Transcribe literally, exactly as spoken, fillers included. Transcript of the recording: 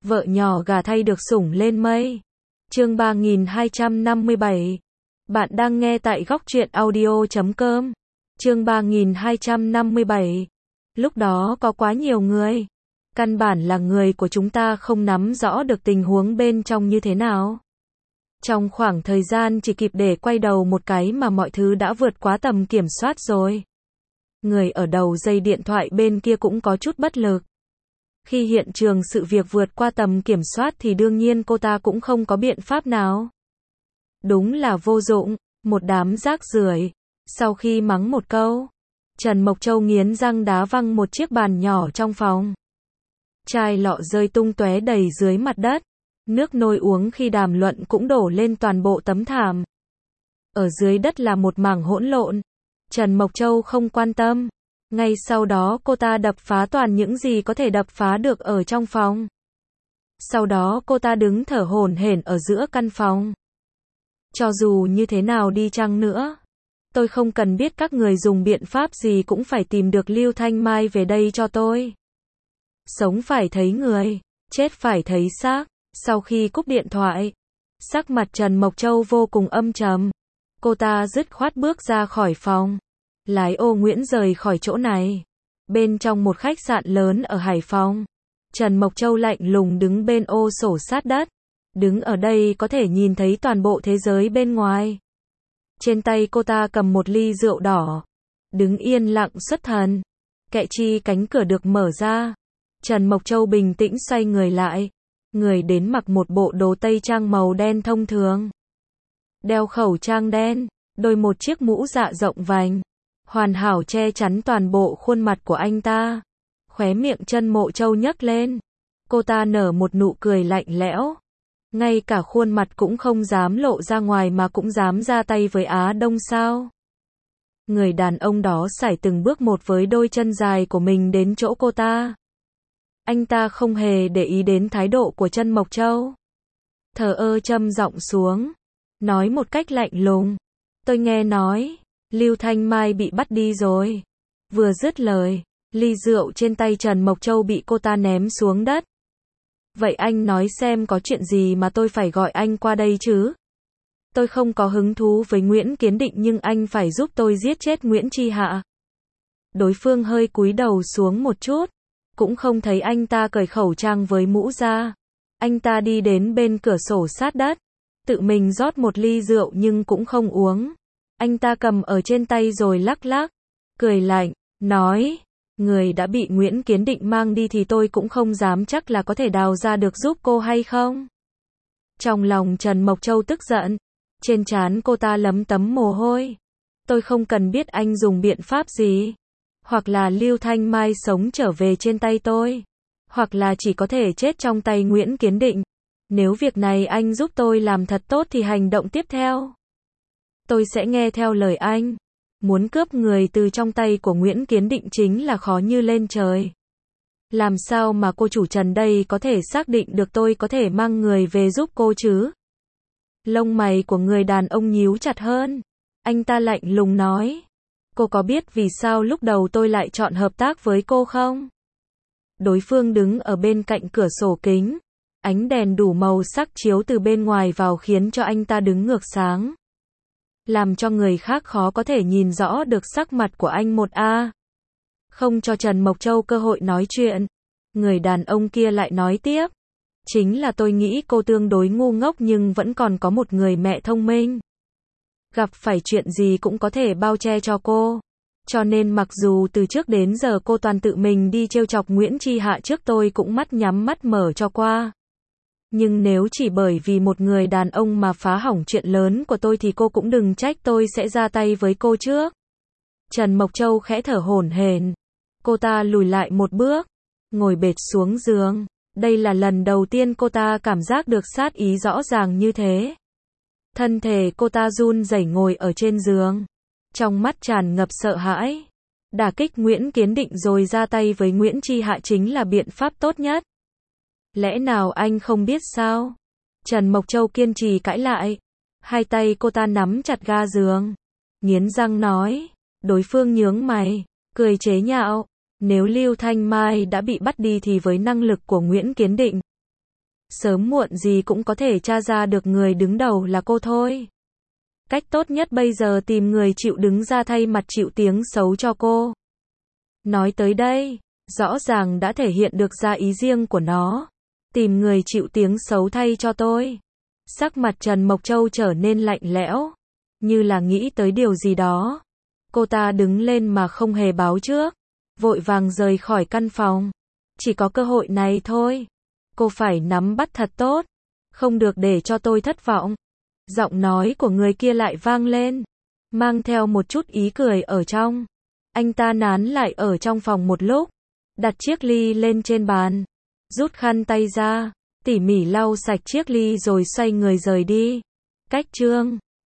Vợ nhỏ gà thay được sủng lên mây. Chương ba nghìn hai trăm năm mươi bảy. Bạn đang nghe tại góc truyện audio chấm com. Chương ba nghìn hai trăm năm mươi bảy. Lúc đó có quá nhiều người. Căn bản là người của chúng ta không nắm rõ được tình huống bên trong như thế nào. Trong khoảng thời gian chỉ kịp để quay đầu một cái mà mọi thứ đã vượt quá tầm kiểm soát rồi. Người ở đầu dây điện thoại bên kia cũng có chút bất lực. Khi hiện trường sự việc vượt qua tầm kiểm soát thì đương nhiên cô ta cũng không có biện pháp nào. Đúng là vô dụng, một đám rác rưởi. Sau khi mắng một câu, Trần Mộc Châu nghiến răng đá văng một chiếc bàn nhỏ trong phòng. Chai lọ rơi tung tóe đầy dưới mặt đất. Nước nôi uống khi đàm luận cũng đổ lên toàn bộ tấm thảm. Ở dưới đất là một mảng hỗn lộn. Trần Mộc Châu không quan tâm. Ngay sau đó cô ta đập phá toàn những gì có thể đập phá được ở trong phòng. Sau đó cô ta đứng thở hổn hển ở giữa căn phòng. Cho dù như thế nào đi chăng nữa, tôi không cần biết các người dùng biện pháp gì cũng phải tìm được Lưu Thanh Mai về đây cho tôi. Sống phải thấy người, chết phải thấy xác. Sau khi cúp điện thoại, sắc mặt Trần Mộc Châu vô cùng âm trầm. Cô ta dứt khoát bước ra khỏi phòng. Lái ô Nguyễn rời khỏi chỗ này. Bên trong một khách sạn lớn ở Hải Phòng, Trần Mộc Châu lạnh lùng đứng bên ô sổ sát đất. Đứng ở đây có thể nhìn thấy toàn bộ thế giới bên ngoài. Trên tay cô ta cầm một ly rượu đỏ. Đứng yên lặng xuất thần. Kệ chi cánh cửa được mở ra. Trần Mộc Châu bình tĩnh xoay người lại. Người đến mặc một bộ đồ tây trang màu đen thông thường. Đeo khẩu trang đen, đôi một chiếc mũ dạ rộng vành. Hoàn hảo che chắn toàn bộ khuôn mặt của anh ta. Khóe miệng Trần Mộc Châu nhấc lên. Cô ta nở một nụ cười lạnh lẽo. Ngay cả khuôn mặt cũng không dám lộ ra ngoài mà cũng dám ra tay với Á Đông sao. Người đàn ông đó sải từng bước một với đôi chân dài của mình đến chỗ cô ta. Anh ta không hề để ý đến thái độ của Trần Mộc Châu. Thờ ơ châm giọng xuống. Nói một cách lạnh lùng. Tôi nghe nói, Lưu Thanh Mai bị bắt đi rồi. Vừa dứt lời, ly rượu trên tay Trần Mộc Châu bị cô ta ném xuống đất. Vậy anh nói xem có chuyện gì mà tôi phải gọi anh qua đây chứ? Tôi không có hứng thú với Nguyễn Kiến Định nhưng anh phải giúp tôi giết chết Nguyễn Chi Hạ. Đối phương hơi cúi đầu xuống một chút. Cũng không thấy anh ta cởi khẩu trang với mũ ra. Anh ta đi đến bên cửa sổ sát đất. Tự mình rót một ly rượu nhưng cũng không uống. Anh ta cầm ở trên tay rồi lắc lắc. Cười lạnh, nói. Người đã bị Nguyễn Kiến Định mang đi thì tôi cũng không dám chắc là có thể đào ra được giúp cô hay không. Trong lòng Trần Mộc Châu tức giận. Trên trán cô ta lấm tấm mồ hôi. Tôi không cần biết anh dùng biện pháp gì. Hoặc là Lưu Thanh Mai sống trở về trên tay tôi. Hoặc là chỉ có thể chết trong tay Nguyễn Kiến Định. Nếu việc này anh giúp tôi làm thật tốt thì hành động tiếp theo. Tôi sẽ nghe theo lời anh. Muốn cướp người từ trong tay của Nguyễn Kiến Định chính là khó như lên trời. Làm sao mà cô chủ Trần đây có thể xác định được tôi có thể mang người về giúp cô chứ? Lông mày của người đàn ông nhíu chặt hơn. Anh ta lạnh lùng nói. Cô có biết vì sao lúc đầu tôi lại chọn hợp tác với cô không? Đối phương đứng ở bên cạnh cửa sổ kính. Ánh đèn đủ màu sắc chiếu từ bên ngoài vào khiến cho anh ta đứng ngược sáng. Làm cho người khác khó có thể nhìn rõ được sắc mặt của anh một a. Không cho Trần Mộc Châu cơ hội nói chuyện. Người đàn ông kia lại nói tiếp. Chính là tôi nghĩ cô tương đối ngu ngốc nhưng vẫn còn có một người mẹ thông minh. Gặp phải chuyện gì cũng có thể bao che cho cô. Cho nên mặc dù từ trước đến giờ cô toàn tự mình đi trêu chọc Nguyễn Chi Hạ trước tôi cũng mắt nhắm mắt mở cho qua. Nhưng nếu chỉ bởi vì một người đàn ông mà phá hỏng chuyện lớn của tôi thì cô cũng đừng trách tôi sẽ ra tay với cô trước. Trần Mộc Châu khẽ thở hổn hển. Cô ta lùi lại một bước. Ngồi bệt xuống giường. Đây là lần đầu tiên cô ta cảm giác được sát ý rõ ràng như thế. Thân thể cô ta run rẩy ngồi ở trên giường. Trong mắt tràn ngập sợ hãi. Đả kích Nguyễn Kiến Định rồi ra tay với Nguyễn Chi Hạ chính là biện pháp tốt nhất. Lẽ nào anh không biết sao? Trần Mộc Châu kiên trì cãi lại. Hai tay cô ta nắm chặt ga giường. Nghiến răng nói. Đối phương nhướng mày. Cười chế nhạo. Nếu Lưu Thanh Mai đã bị bắt đi thì với năng lực của Nguyễn Kiến Định, sớm muộn gì cũng có thể tra ra được người đứng đầu là cô thôi. Cách tốt nhất bây giờ tìm người chịu đứng ra thay mặt chịu tiếng xấu cho cô. Nói tới đây, rõ ràng đã thể hiện được ra ý riêng của nó. Tìm người chịu tiếng xấu thay cho tôi. Sắc mặt Trần Mộc Châu trở nên lạnh lẽo, như là nghĩ tới điều gì đó. Cô ta đứng lên mà không hề báo trước, vội vàng rời khỏi căn phòng. Chỉ có cơ hội này thôi. Cô phải nắm bắt thật tốt, không được để cho tôi thất vọng. Giọng nói của người kia lại vang lên, mang theo một chút ý cười ở trong. Anh ta nán lại ở trong phòng một lúc, đặt chiếc ly lên trên bàn, rút khăn tay ra, tỉ mỉ lau sạch chiếc ly rồi xoay người rời đi. Cách chương